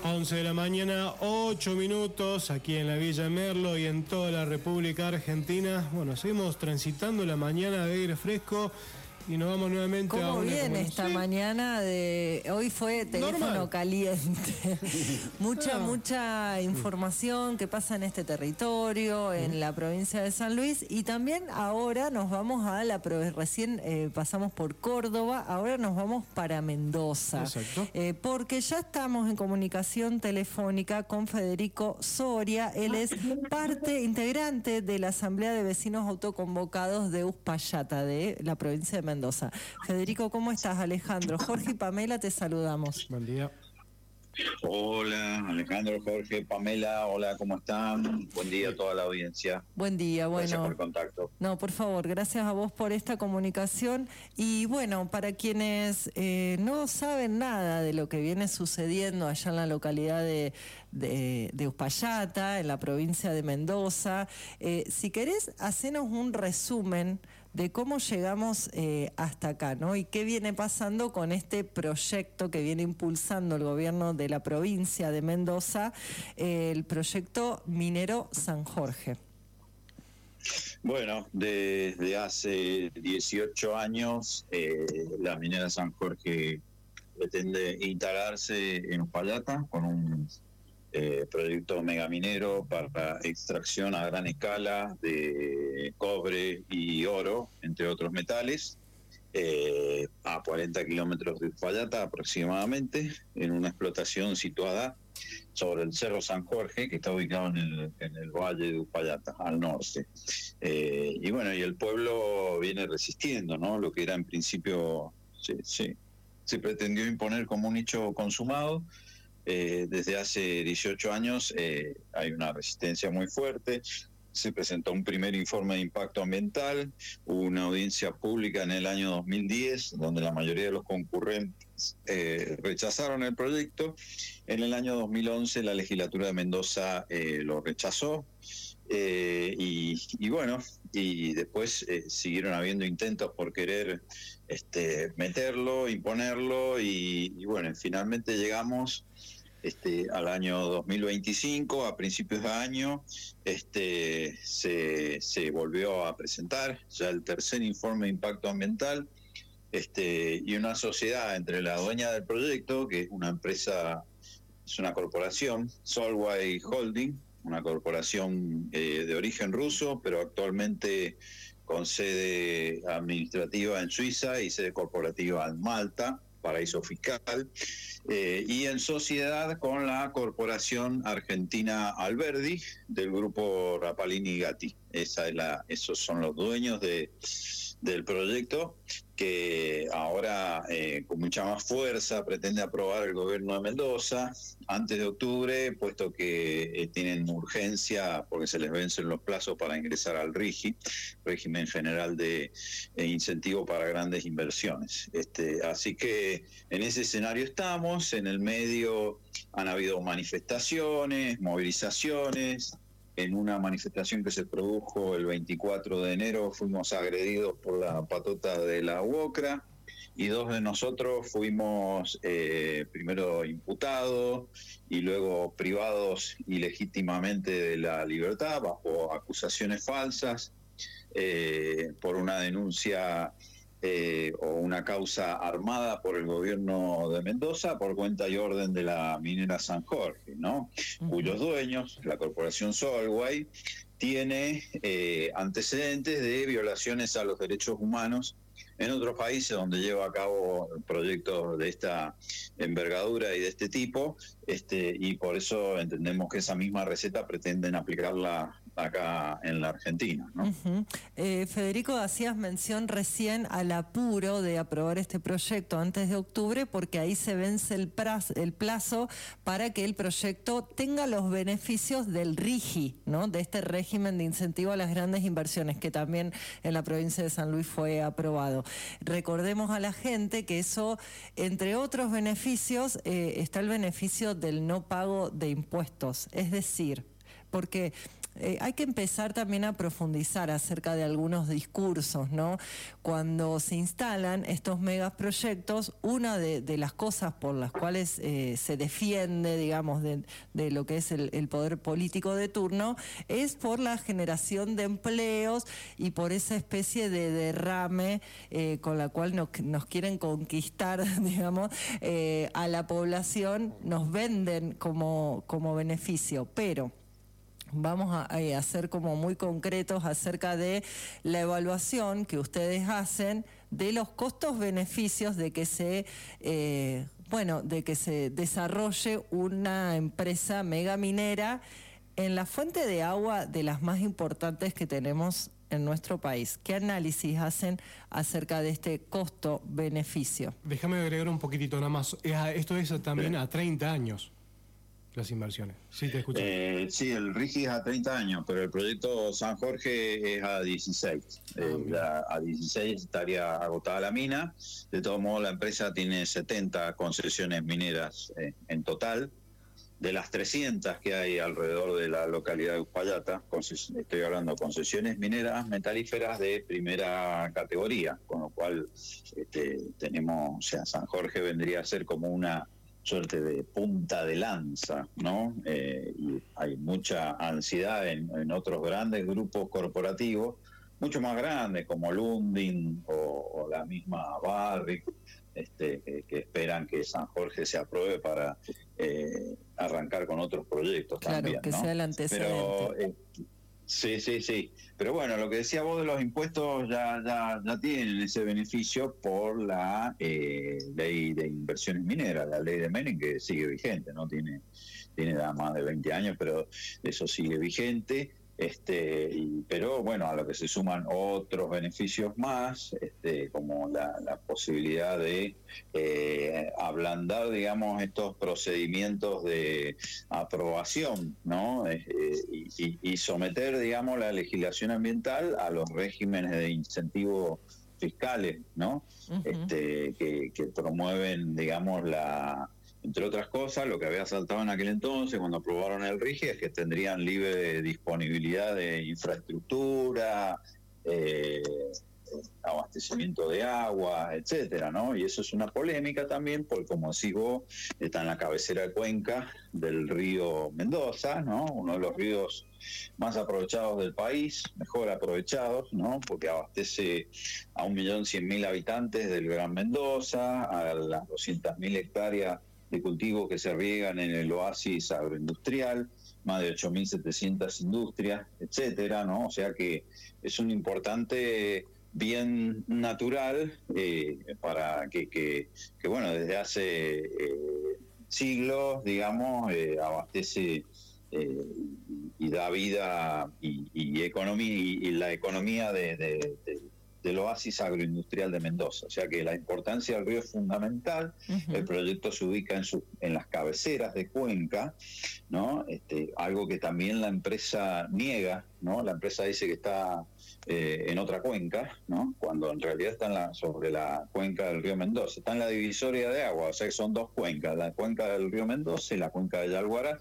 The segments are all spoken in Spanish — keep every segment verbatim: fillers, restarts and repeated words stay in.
once de la mañana, ocho minutos, aquí en la Villa Merlo y en toda la República Argentina. Bueno, seguimos transitando la mañana de aire fresco y nos vamos nuevamente ¿Cómo a una viene esta ¿sí? mañana de hoy fue teléfono Normal. Caliente? mucha, ah. mucha información que pasa en este territorio, en uh-huh. la provincia de San Luis, y también ahora nos vamos a la recién eh, pasamos por Córdoba, ahora nos vamos para Mendoza. Exacto. Eh, porque ya estamos en comunicación telefónica con Federico Soria. Él es parte integrante de la Asamblea de Vecinos Autoconvocados de Uspallata, de la provincia de Mendoza. Mendoza. Federico, ¿cómo estás? Alejandro, Jorge y Pamela, te saludamos. Buen día. Hola, Alejandro, Jorge, Pamela, hola, ¿cómo están? Buen día a toda la audiencia. Buen día, bueno. Gracias por el contacto. No, por favor, gracias a vos por esta comunicación. Y bueno, para quienes eh, no saben nada de lo que viene sucediendo allá en la localidad de, de, de Uspallata, en la provincia de Mendoza, eh, si querés, hacenos un resumen de cómo llegamos eh, hasta acá, ¿no? Y qué viene pasando con este proyecto que viene impulsando el gobierno de la provincia de Mendoza, eh, el proyecto minero San Jorge. Bueno, desde hace dieciocho años eh, la minera San Jorge pretende instalarse en Uspallata con un Eh, proyecto megaminero para extracción a gran escala de cobre y oro, entre otros metales, eh, a cuarenta kilómetros de Uspallata aproximadamente, en una explotación situada sobre el Cerro San Jorge, que está ubicado en el, en el valle de Uspallata, al norte. Eh, y bueno, y el pueblo viene resistiendo, ¿no? Lo que era en principio, se, se, se pretendió imponer como un hecho consumado. Eh, desde hace dieciocho años eh, hay una resistencia muy fuerte. Se presentó un primer informe de impacto ambiental, hubo una audiencia pública en el año dos mil diez, donde la mayoría de los concurrentes eh, rechazaron el proyecto. En el año dos mil once la legislatura de Mendoza eh, lo rechazó, eh, y, y bueno, y después eh, siguieron habiendo intentos por querer este, meterlo, imponerlo, y, y bueno, finalmente llegamos Este, al año dos mil veinticinco, a principios de año, este, se, se volvió a presentar ya el tercer informe de impacto ambiental, este, y una sociedad entre la dueña del proyecto, que es una empresa, es una corporación, Solway Holding, una corporación eh, de origen ruso, pero actualmente con sede administrativa en Suiza y sede corporativa en Malta, paraíso fiscal, eh, y en sociedad con la Corporación Argentina Alberdi del grupo Rapalini Gatti. Esa es la, esos son los dueños de, del proyecto, que ahora eh, con mucha más fuerza pretende aprobar el gobierno de Mendoza antes de octubre, puesto que eh, tienen urgencia porque se les vencen los plazos para ingresar al RIGI, régimen general de eh, incentivo para grandes inversiones. Este, así que en ese escenario estamos. En el medio han habido manifestaciones, movilizaciones. En una manifestación que se produjo el veinticuatro de enero fuimos agredidos por la patota de la UOCRA, y dos de nosotros fuimos eh, primero imputados y luego privados ilegítimamente de la libertad bajo acusaciones falsas eh, por una denuncia Eh, o una causa armada por el gobierno de Mendoza por cuenta y orden de la minera San Jorge, ¿no? Uh-huh. Cuyos dueños, la corporación Solway, tiene eh, antecedentes de violaciones a los derechos humanos en otros países donde lleva a cabo proyectos de esta envergadura y de este tipo, este, y por eso entendemos que esa misma receta pretenden aplicarla acá en la Argentina, ¿no? Uh-huh. eh, Federico, hacías mención recién al apuro de aprobar este proyecto antes de octubre, porque ahí se vence el plazo, el plazo para que el proyecto tenga los beneficios del RIGI, ¿no? De este régimen de incentivo a las grandes inversiones, que también en la provincia de San Luis fue aprobado. Recordemos a la gente que eso, entre otros beneficios, eh, está el beneficio del no pago de impuestos, es decir, porque eh, hay que empezar también a profundizar acerca de algunos discursos, ¿no? Cuando se instalan estos megaproyectos, una de, de las cosas por las cuales eh, se defiende, digamos, de, de lo que es el, el poder político de turno, es por la generación de empleos y por esa especie de derrame eh, con la cual nos, nos quieren conquistar, digamos, eh, a la población, nos venden como, como beneficio, pero vamos a, a ser como muy concretos acerca de la evaluación que ustedes hacen de los costos-beneficios de que se, eh, bueno, de que se desarrolle una empresa megaminera en la fuente de agua de las más importantes que tenemos en nuestro país. ¿Qué análisis hacen acerca de este costo-beneficio? Déjame agregar un poquitito nada más. Esto es también a treinta años. Las inversiones. Sí, te escucho. Eh, sí, el RIGI es a treinta años, pero el proyecto San Jorge es a dieciséis. Ah, eh, la, a dieciséis estaría agotada la mina. De todos modos, la empresa tiene setenta concesiones mineras eh, en total. De las trescientas que hay alrededor de la localidad de Uspallata, estoy hablando de concesiones mineras metalíferas de primera categoría, con lo cual este, tenemos, o sea, San Jorge vendría a ser como una suerte de punta de lanza, ¿no? Eh, y hay mucha ansiedad en, en otros grandes grupos corporativos, mucho más grandes como Lundin o, o la misma Barrick, este, que, que esperan que San Jorge se apruebe para eh, arrancar con otros proyectos claro, también, que ¿no? sea el antecedente. Pero, eh, sí, sí, sí. Pero bueno, lo que decía vos de los impuestos ya ya, ya tienen ese beneficio por la eh, ley de inversiones mineras, la ley de Menem, que sigue vigente, ¿no? Tiene, tiene ya más de veinte años, pero eso sigue vigente. Este, y, pero bueno, a lo que se suman otros beneficios más, este, como la, la posibilidad de eh, ablandar, digamos, estos procedimientos de aprobación, ¿no? Eh, y, y someter, digamos, la legislación ambiental a los regímenes de incentivos fiscales, ¿no? Uh-huh. Este, que, que promueven, digamos, la entre otras cosas, lo que había saltado en aquel entonces, cuando aprobaron el RIGI, es que tendrían libre disponibilidad de infraestructura, eh, abastecimiento de agua, etcétera, ¿no? Y eso es una polémica también, porque como decís vos, está en la cabecera de cuenca del río Mendoza, ¿no? Uno de los ríos más aprovechados del país, mejor aprovechados, ¿no? Porque abastece a un millón cien mil habitantes del Gran Mendoza, a las doscientas mil hectáreas de cultivos que se riegan en el oasis agroindustrial, más de ocho mil setecientas industrias, etcétera, ¿no? O sea que es un importante bien natural eh, para que, que, que, bueno, desde hace eh, siglos, digamos, eh, abastece eh, y da vida y, y economía y, y la economía de, de, de del oasis agroindustrial de Mendoza. O sea que la importancia del río es fundamental. Uh-huh. El proyecto se ubica en, su, en las cabeceras de cuenca, ¿no? Este, algo que también la empresa niega, ¿no? La empresa dice que está eh, en otra cuenca, ¿no? Cuando en realidad está en la, sobre la cuenca del río Mendoza. Está en la divisoria de agua, o sea que son dos cuencas, la cuenca del río Mendoza y la cuenca de Yalguará.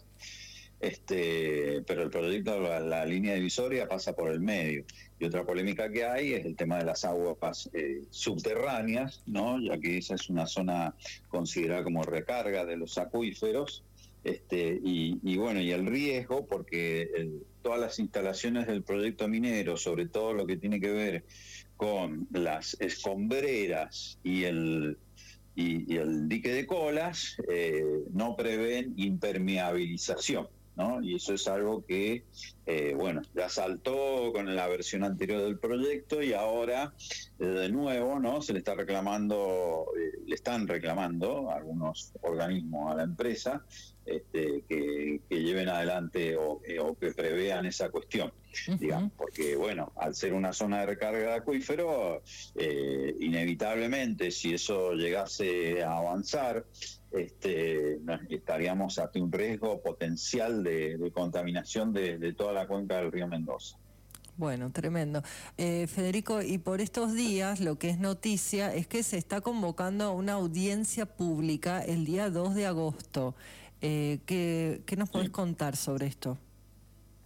Este, pero el proyecto, la, la línea divisoria pasa por el medio. Y otra polémica que hay es el tema de las aguas eh, subterráneas, ¿no? Ya que esa es una zona considerada como recarga de los acuíferos, este, y, y bueno, y el riesgo, porque el, todas las instalaciones del proyecto minero, sobre todo lo que tiene que ver con las escombreras y el y, y el dique de colas, eh, no prevén impermeabilización, ¿no? Y eso es algo que, eh, bueno, ya saltó con la versión anterior del proyecto y ahora, eh, de nuevo, ¿no? Se le está reclamando, eh, le están reclamando algunos organismos a la empresa este, que, que lleven adelante o, eh, o que prevean esa cuestión, uh-huh. digamos, porque, bueno, al ser una zona de recarga de acuífero, eh, inevitablemente, si eso llegase a avanzar, Este, estaríamos ante un riesgo potencial de, de contaminación de, de toda la cuenca del río Mendoza. Bueno, tremendo. Eh, Federico, y por estos días lo que es noticia es que se está convocando a una audiencia pública el día dos de agosto. Eh, ¿qué, ¿Qué nos podés sí. contar sobre esto?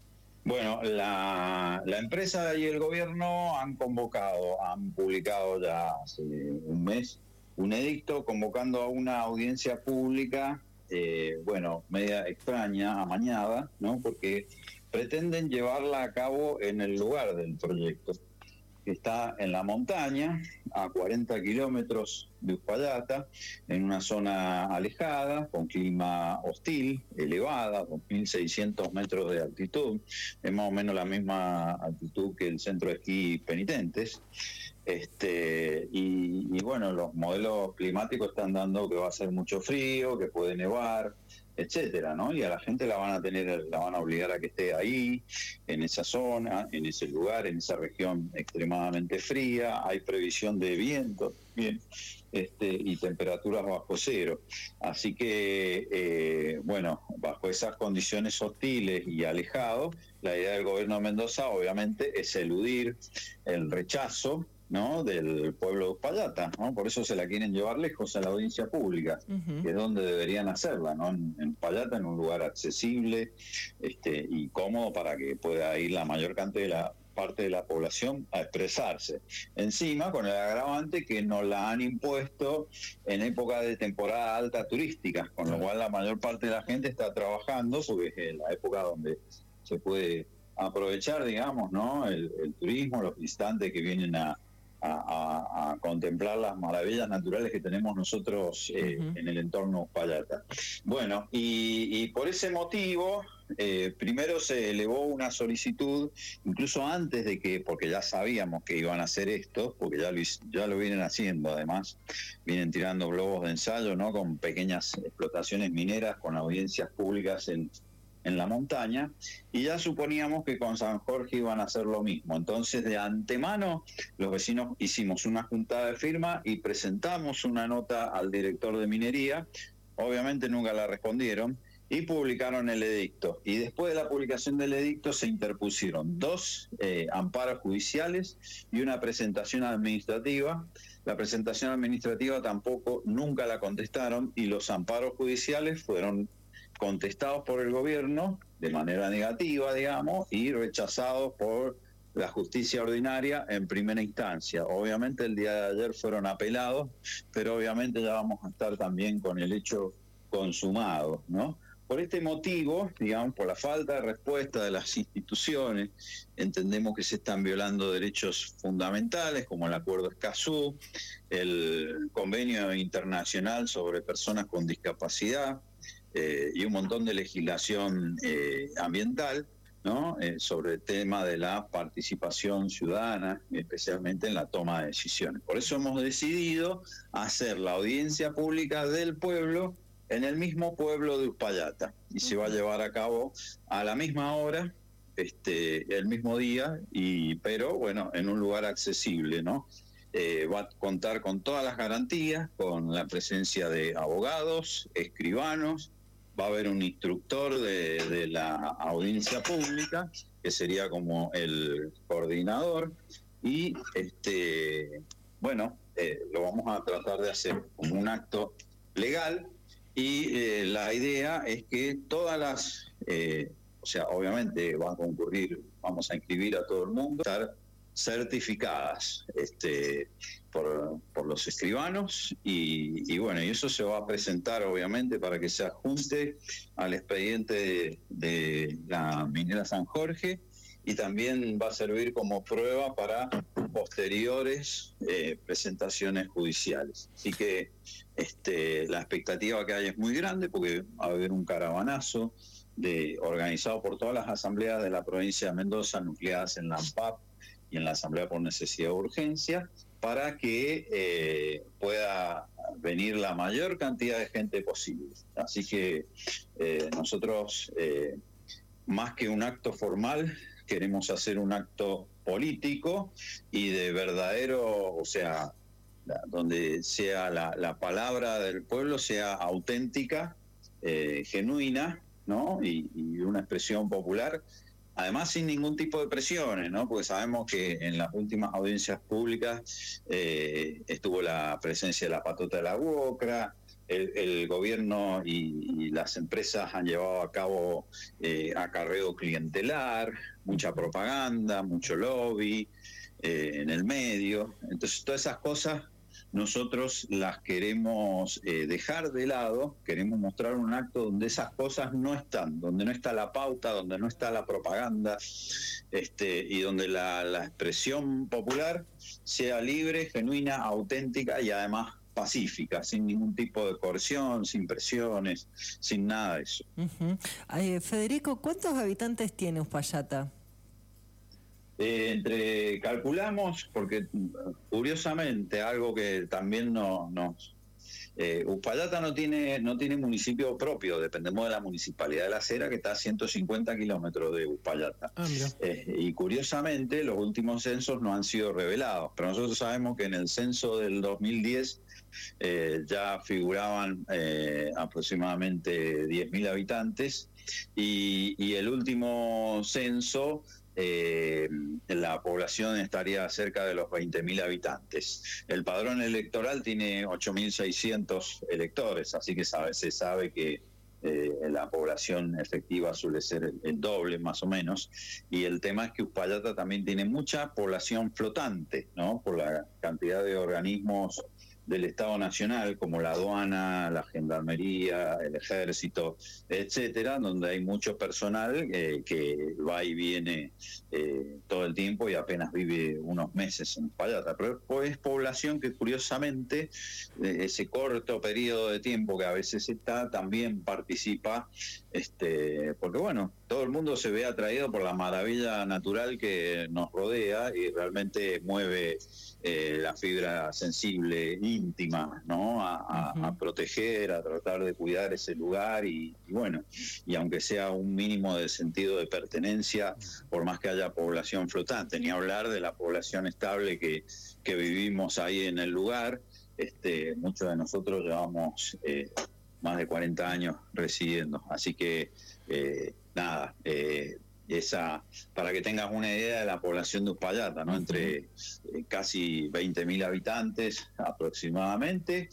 Bueno, la, la empresa y el gobierno han convocado, han publicado ya hace un mes un edicto convocando a una audiencia pública, eh, bueno, media extraña, amañada, ¿no? Porque pretenden llevarla a cabo en el lugar del proyecto, que está en la montaña, a cuarenta kilómetros de Uspallata, en una zona alejada, con clima hostil, elevada, con mil seiscientos metros de altitud, es más o menos la misma altitud que el centro de esquí Penitentes. Este, y, y bueno, los modelos climáticos están dando que va a ser mucho frío, que puede nevar, etcétera, ¿no? Y a la gente la van a tener, la van a obligar a que esté ahí, en esa zona, en ese lugar, en esa región extremadamente fría. Hay previsión de viento, bien, este, y temperaturas bajo cero. Así que, eh, bueno, bajo esas condiciones hostiles y alejados, la idea del gobierno de Mendoza, obviamente, es eludir el rechazo, ¿no?, del pueblo de Uspallata, ¿no? Por eso se la quieren llevar lejos a la audiencia pública, uh-huh. que es donde deberían hacerla, ¿no? En, en Uspallata, en un lugar accesible, este, y cómodo para que pueda ir la mayor cantidad de la parte de la población a expresarse. Encima, con el agravante que nos la han impuesto en época de temporada alta turística, con lo cual la mayor parte de la gente está trabajando, porque es la época donde se puede aprovechar, digamos, ¿no?, el, el turismo, los visitantes que vienen a A, a, a contemplar las maravillas naturales que tenemos nosotros eh, uh-huh. en el entorno Uspallata. Bueno, y, y por ese motivo, eh, primero se elevó una solicitud, incluso antes de que, porque ya sabíamos que iban a hacer esto, porque ya lo, ya lo vienen haciendo, además, vienen tirando globos de ensayo, ¿no?, con pequeñas explotaciones mineras, con audiencias públicas en en la montaña, y ya suponíamos que con San Jorge iban a hacer lo mismo. Entonces, de antemano, los vecinos hicimos una juntada de firma y presentamos una nota al director de minería. Obviamente nunca la respondieron, y publicaron el edicto. Y después de la publicación del edicto se interpusieron dos eh, amparos judiciales y una presentación administrativa. La presentación administrativa tampoco nunca la contestaron, y los amparos judiciales fueron contestados por el gobierno de manera negativa, digamos, y rechazados por la justicia ordinaria en primera instancia. Obviamente el día de ayer fueron apelados, pero obviamente ya vamos a estar también con el hecho consumado, ¿no? Por este motivo, digamos, por la falta de respuesta de las instituciones, entendemos que se están violando derechos fundamentales como el Acuerdo Escazú, el Convenio Internacional sobre Personas con Discapacidad, Eh, y un montón de legislación eh, ambiental, ¿no?, eh, sobre el tema de la participación ciudadana, especialmente en la toma de decisiones. Por eso hemos decidido hacer la audiencia pública del pueblo en el mismo pueblo de Uspallata, y se va a llevar a cabo a la misma hora, este, el mismo día, y pero bueno, en un lugar accesible, ¿no? Eh, va a contar con todas las garantías, con la presencia de abogados, escribanos. Va a haber un instructor de, de la audiencia pública, que sería como el coordinador, y este bueno, eh, lo vamos a tratar de hacer como un acto legal, y eh, la idea es que todas las, eh, o sea, obviamente va a concurrir, vamos a inscribir a todo el mundo, estar certificadas este, por, por los escribanos, y, y bueno, y eso se va a presentar obviamente para que se adjunte al expediente de, de la minera San Jorge, y también va a servir como prueba para posteriores eh, presentaciones judiciales. Así que este, la expectativa que hay es muy grande, porque va a haber un caravanazo de, organizado por todas las asambleas de la provincia de Mendoza, nucleadas en la AMPAP y en la Asamblea por Necesidad de Urgencia, para que eh, pueda venir la mayor cantidad de gente posible. Así que eh, nosotros, eh, más que un acto formal, queremos hacer un acto político y de verdadero, o sea, donde sea la, la palabra del pueblo sea auténtica, eh, genuina, ¿no?, y, y una expresión popular. Además, sin ningún tipo de presiones, ¿no? Porque sabemos que en las últimas audiencias públicas eh, estuvo la presencia de la patota de la Uocra, el, el gobierno y, y las empresas han llevado a cabo eh, acarreo clientelar, mucha propaganda, mucho lobby eh, en el medio. Entonces todas esas cosas nosotros las queremos eh, dejar de lado, queremos mostrar un acto donde esas cosas no están, donde no está la pauta, donde no está la propaganda, este, y donde la, la expresión popular sea libre, genuina, auténtica y además pacífica, sin ningún tipo de coerción, sin presiones, sin nada de eso. Uh-huh. eh, Federico, ¿cuántos habitantes tiene Uspallata? Eh, entre calculamos, porque curiosamente algo que también nos... No, eh, Uspallata no tiene no tiene municipio propio, dependemos de la Municipalidad de La Cera, que está a ciento cincuenta kilómetros de Uspallata. Ah, eh, y curiosamente los últimos censos no han sido revelados, pero nosotros sabemos que en el censo del dos mil diez eh, ya figuraban eh, aproximadamente diez mil habitantes, y, y el último censo Eh, la población estaría cerca de los veinte mil habitantes. El padrón electoral tiene ocho mil seiscientos electores, así que sabe, se sabe que eh, la población efectiva suele ser el, el doble más o menos, y el tema es que Uspallata también tiene mucha población flotante, ¿no? Por la cantidad de organismos del Estado Nacional, como la aduana, la gendarmería, el ejército, etcétera, donde hay mucho personal eh, que va y viene eh, todo el tiempo y apenas vive unos meses en Uspallata. Pero es población que curiosamente, eh, ese corto periodo de tiempo que a veces está, también participa, este, porque bueno, todo el mundo se ve atraído por la maravilla natural que nos rodea y realmente mueve eh, la fibra sensible íntima, ¿no? A, a, uh-huh. a proteger, a tratar de cuidar ese lugar y, y bueno, y aunque sea un mínimo de sentido de pertenencia, por más que haya población flotante, ni hablar de la población estable que, que vivimos ahí en el lugar. Este, muchos de nosotros llevamos eh, más de cuarenta años residiendo, así que eh, nada, eh, esa, para que tengas una idea de la población de Uspallata, ¿no? Entre eh, casi veinte mil habitantes aproximadamente.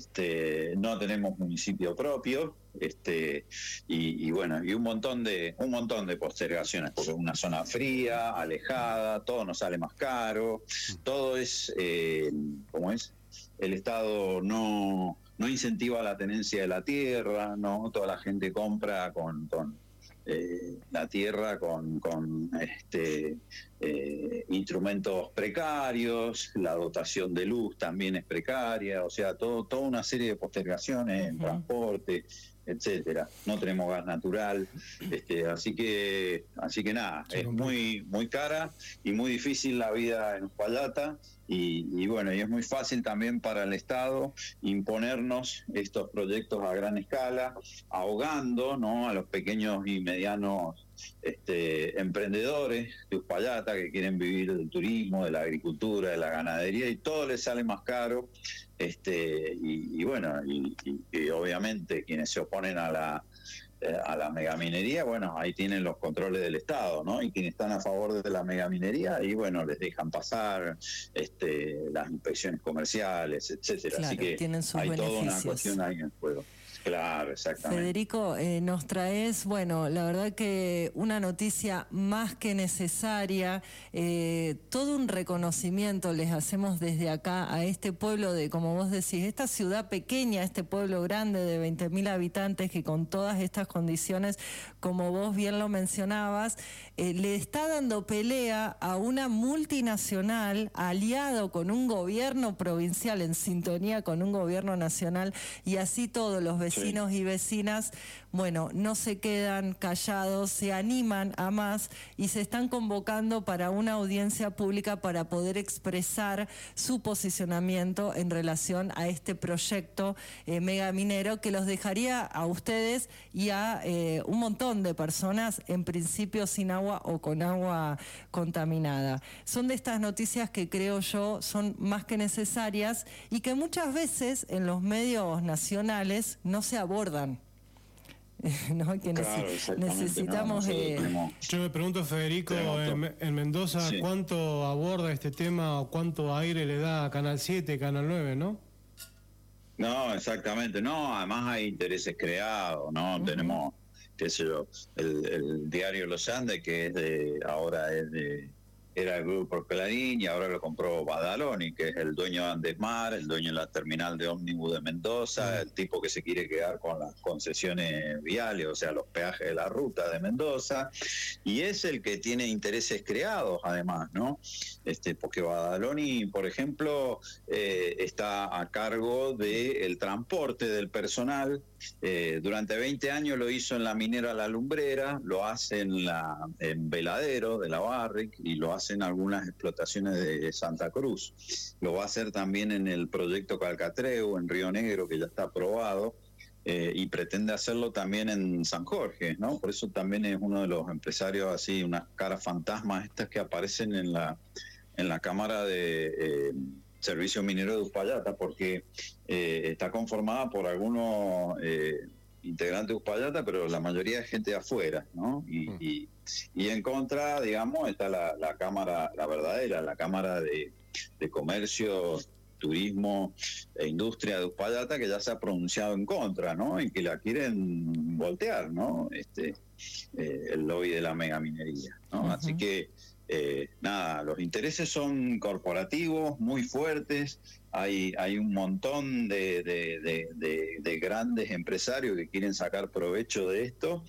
Este, no tenemos municipio propio, este, y, y bueno, y un montón de un montón de postergaciones, porque es una zona fría, alejada, todo nos sale más caro, todo es, eh, ¿cómo es? El Estado no no incentiva la tenencia de la tierra, no, toda la gente compra con, con eh, la tierra con, con este eh, instrumentos precarios, la dotación de luz también es precaria, o sea, todo toda una serie de postergaciones en uh-huh. transporte, etcétera. No tenemos gas natural, este, así que así que nada, es muy muy cara y muy difícil la vida en Uspallata. Y, y bueno, y es muy fácil también para el Estado imponernos estos proyectos a gran escala, ahogando, ¿no?, a los pequeños y medianos este, emprendedores de Uspallata que quieren vivir del turismo, de la agricultura, de la ganadería, y todo les sale más caro. Este, y, y bueno, y, y, y obviamente quienes se oponen a la a la megaminería, bueno, ahí tienen los controles del Estado, ¿no? Y quienes están a favor de la megaminería, y bueno, les dejan pasar este, las inspecciones comerciales, etcétera. Claro, así que tienen sus hay beneficios. toda una cuestión ahí en juego. Claro, exactamente. Federico, eh, nos traes, bueno, la verdad que una noticia más que necesaria, eh, todo un reconocimiento les hacemos desde acá a este pueblo de, como vos decís, esta ciudad pequeña, este pueblo grande de veinte mil habitantes que con todas estas condiciones, como vos bien lo mencionabas, eh, le está dando pelea a una multinacional aliado con un gobierno provincial en sintonía con un gobierno nacional, y así todos los vecinos Vecinos y vecinas, bueno, no se quedan callados, se animan a más y se están convocando para una audiencia pública para poder expresar su posicionamiento en relación a este proyecto eh, megaminero que los dejaría a ustedes y a eh, un montón de personas, en principio sin agua o con agua contaminada. Son de estas noticias que creo yo son más que necesarias y que muchas veces en los medios nacionales no se abordan. ¿No? Que claro, necesitamos... No, eh... tenemos, Yo me pregunto, Federico, en, en Mendoza, sí. ¿cuánto aborda este tema o cuánto aire le da a Canal siete, Canal nueve, no? No, exactamente. No, además hay intereses creados, ¿no? Uh-huh. Tenemos, qué sé yo, el, el diario Los Andes, que es de, ahora es de, era el grupo Clarín y ahora lo compró Badaloni, que es el dueño de Andesmar, el dueño de la terminal de ómnibus de Mendoza, uh-huh. el tipo que se quiere quedar con las concesiones viales, o sea, los peajes de la ruta de Mendoza, y es el que tiene intereses creados, además, ¿no? Este, porque Badaloni, por ejemplo, eh, está a cargo del transporte del personal. Eh, durante veinte años lo hizo en la minera La Lumbrera, lo hace en, la, en Veladero de la Barrick y lo hace en algunas explotaciones de Santa Cruz. Lo va a hacer también en el proyecto Calcatreu, en Río Negro, que ya está aprobado, eh, y pretende hacerlo también en San Jorge, ¿no? Por eso también es uno de los empresarios así, unas caras fantasmas estas que aparecen en la, en la Cámara de eh, Servicio Minero de Uspallata, porque eh, está conformada por algunos eh, integrantes de Uspallata, pero la mayoría es gente de afuera, ¿no? Y, mm. y, y en contra, digamos, está la, la Cámara, la verdadera, la Cámara de, de Comercio, Turismo e Industria de Uspallata, que ya se ha pronunciado en contra, ¿no? Y que la quieren voltear, ¿no? Este, eh, el lobby de la megaminería, ¿no? Uh-huh. Así que Eh, nada, los intereses son corporativos, muy fuertes, hay, hay un montón de, de, de, de, de grandes empresarios que quieren sacar provecho de esto,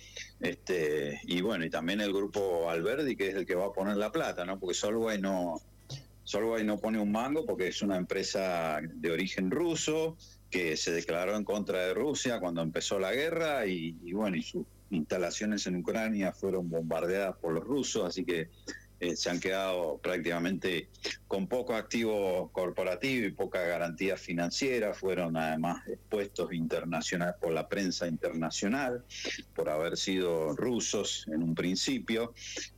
este, y bueno, y también el grupo Alberdi, que es el que va a poner la plata, ¿no? Porque Solvay no, Solvay no pone un mango porque es una empresa de origen ruso, que se declaró en contra de Rusia cuando empezó la guerra, y, y bueno, y sus instalaciones en Ucrania fueron bombardeadas por los rusos, así que Eh, se han quedado prácticamente con poco activo corporativo y poca garantía financiera, fueron además expuestos internacional por la prensa internacional por haber sido rusos en un principio.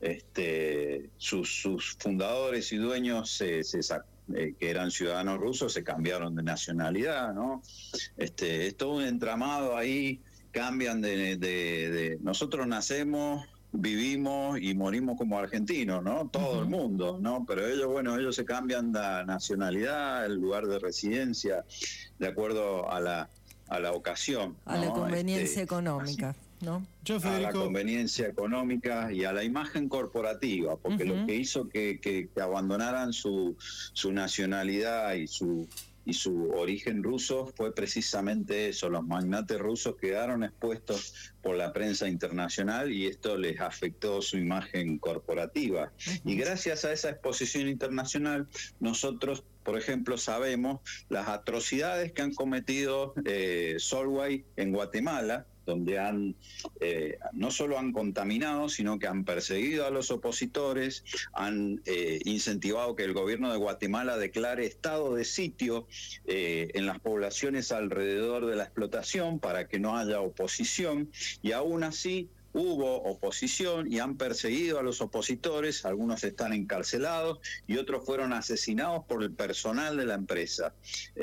Este, sus, sus fundadores y dueños se, se eh, que eran ciudadanos rusos se cambiaron de nacionalidad, ¿no? Este, es todo un entramado ahí, cambian de, de, de nosotros nacemos, vivimos y morimos como argentinos, ¿no? Todo uh-huh. el mundo, ¿no? Pero ellos, bueno, ellos se cambian la nacionalidad, el lugar de residencia, de acuerdo a la a la ocasión, a ¿no? la conveniencia este, económica, así, ¿no? Yo, Federico... A la conveniencia económica y a la imagen corporativa, porque uh-huh. lo que hizo que, que, que abandonaran su, su nacionalidad y su y su origen ruso fue precisamente eso. Los magnates rusos quedaron expuestos por la prensa internacional y esto les afectó su imagen corporativa. Uh-huh. Y gracias a esa exposición internacional, nosotros, por ejemplo, sabemos las atrocidades que han cometido eh, Solvay en Guatemala, donde han eh, no solo han contaminado, sino que han perseguido a los opositores, han eh, incentivado que el gobierno de Guatemala declare estado de sitio eh, en las poblaciones alrededor de la explotación para que no haya oposición, y aún así hubo oposición y han perseguido a los opositores, algunos están encarcelados y otros fueron asesinados por el personal de la empresa.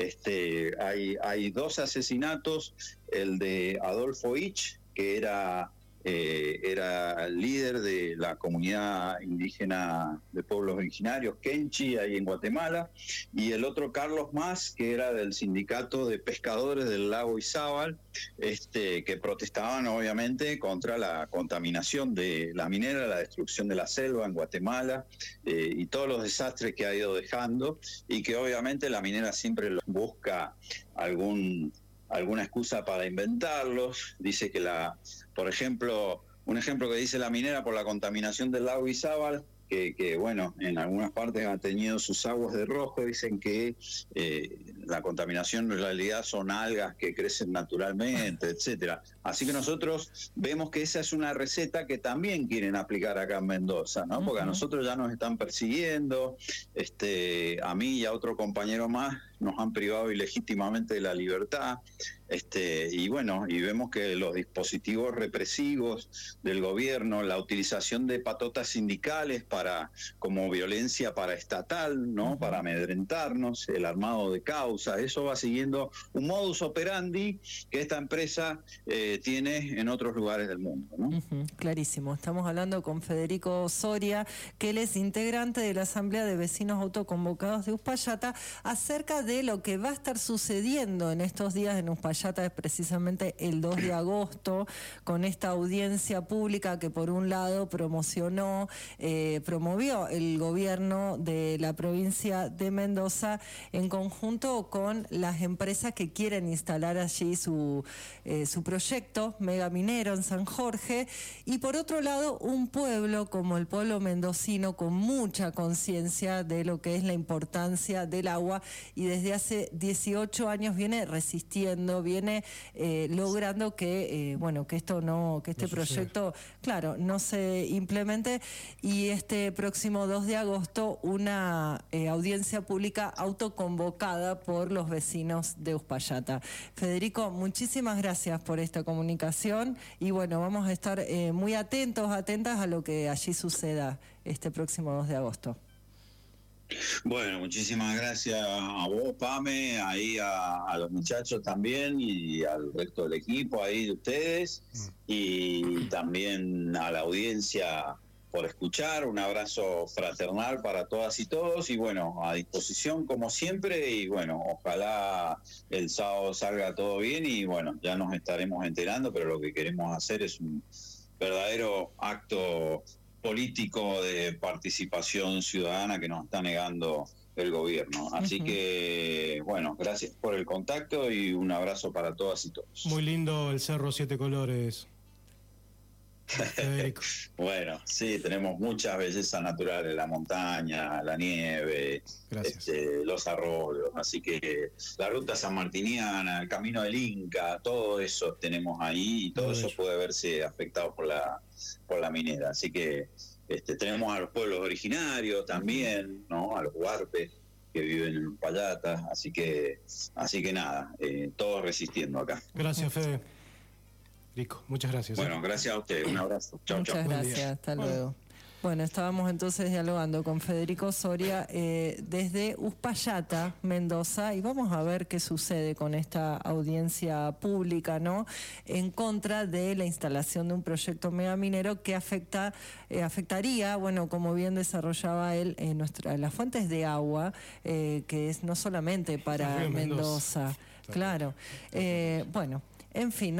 Este, hay, hay dos asesinatos, el de Adolfo Ich, que era, eh, era líder de la comunidad indígena de pueblos originarios, Kenchi, ahí en Guatemala, y el otro Carlos Mas, que era del sindicato de pescadores del lago Izabal, este, que protestaban obviamente contra la contaminación de la minera, la destrucción de la selva en Guatemala eh, y todos los desastres que ha ido dejando, y que obviamente la minera siempre busca algún alguna excusa para inventarlos. Dice que la, por ejemplo, un ejemplo que dice la minera por la contaminación del lago Izabal, que, que bueno, en algunas partes ha teñido sus aguas de rojo, dicen que eh, la contaminación en realidad son algas que crecen naturalmente, etcétera. Así que nosotros vemos que esa es una receta que también quieren aplicar acá en Mendoza, ¿no? Porque a nosotros ya nos están persiguiendo, este, a mí y a otro compañero más nos han privado ilegítimamente de la libertad, este, y bueno, y vemos que los dispositivos represivos del gobierno, la utilización de patotas sindicales para como violencia paraestatal, ¿no? Uh-huh. Para amedrentarnos, el armado de causa, eso va siguiendo un modus operandi que esta empresa eh, tiene en otros lugares del mundo, ¿no? Uh-huh. Clarísimo. Estamos hablando con Federico Soria, que él es integrante de la Asamblea de Vecinos Autoconvocados de Uspallata, acerca de de lo que va a estar sucediendo en estos días en Uspallata, es precisamente el dos de agosto, con esta audiencia pública que por un lado promocionó, eh, promovió el gobierno de la provincia de Mendoza en conjunto con las empresas que quieren instalar allí su, eh, su proyecto megaminero en San Jorge, y por otro lado un pueblo como el pueblo mendocino con mucha conciencia de lo que es la importancia del agua, y desde hace dieciocho años viene resistiendo, viene eh, logrando que eh, bueno que esto no, que este no proyecto, claro, no se implemente, y este próximo dos de agosto una eh, audiencia pública autoconvocada por los vecinos de Uspallata. Federico, muchísimas gracias por esta comunicación, y bueno, vamos a estar eh, muy atentos, atentas a lo que allí suceda este próximo dos de agosto. Bueno, muchísimas gracias a vos, Pame, ahí a, a los muchachos también y al resto del equipo ahí de ustedes, y también a la audiencia por escuchar. Un abrazo fraternal para todas y todos, y bueno, a disposición como siempre, y bueno, ojalá el sábado salga todo bien, y bueno, ya nos estaremos enterando, pero lo que queremos hacer es un verdadero acto político de participación ciudadana que nos está negando el gobierno. Así uh-huh. que, bueno, gracias por el contacto y un abrazo para todas y todos. Muy lindo el Cerro Siete Colores. Bueno, sí, tenemos muchas bellezas naturales, la montaña, la nieve, este, los arroyos, así que la ruta sanmartiniana, el camino del Inca, todo eso tenemos ahí, y todo Muy eso bello. Puede verse afectado por la por la minera, así que este, tenemos a los pueblos originarios también, ¿no? A los huarpes que viven en Uspallata, así que así que nada, eh, todos resistiendo acá. Gracias, Fede. Rico, muchas gracias. Bueno, ¿eh? Gracias a ustedes, un abrazo. Chau, muchas chau. gracias, hasta luego. Bueno, estábamos entonces dialogando con Federico Soria eh, desde Uspallata, Mendoza, y vamos a ver qué sucede con esta audiencia pública, ¿no? En contra de la instalación de un proyecto megaminero que afecta, eh, afectaría, bueno, como bien desarrollaba él, eh, nuestra, las fuentes de agua, eh, que es no solamente para Mendoza, Mendoza. Claro. Eh, bueno, en fin.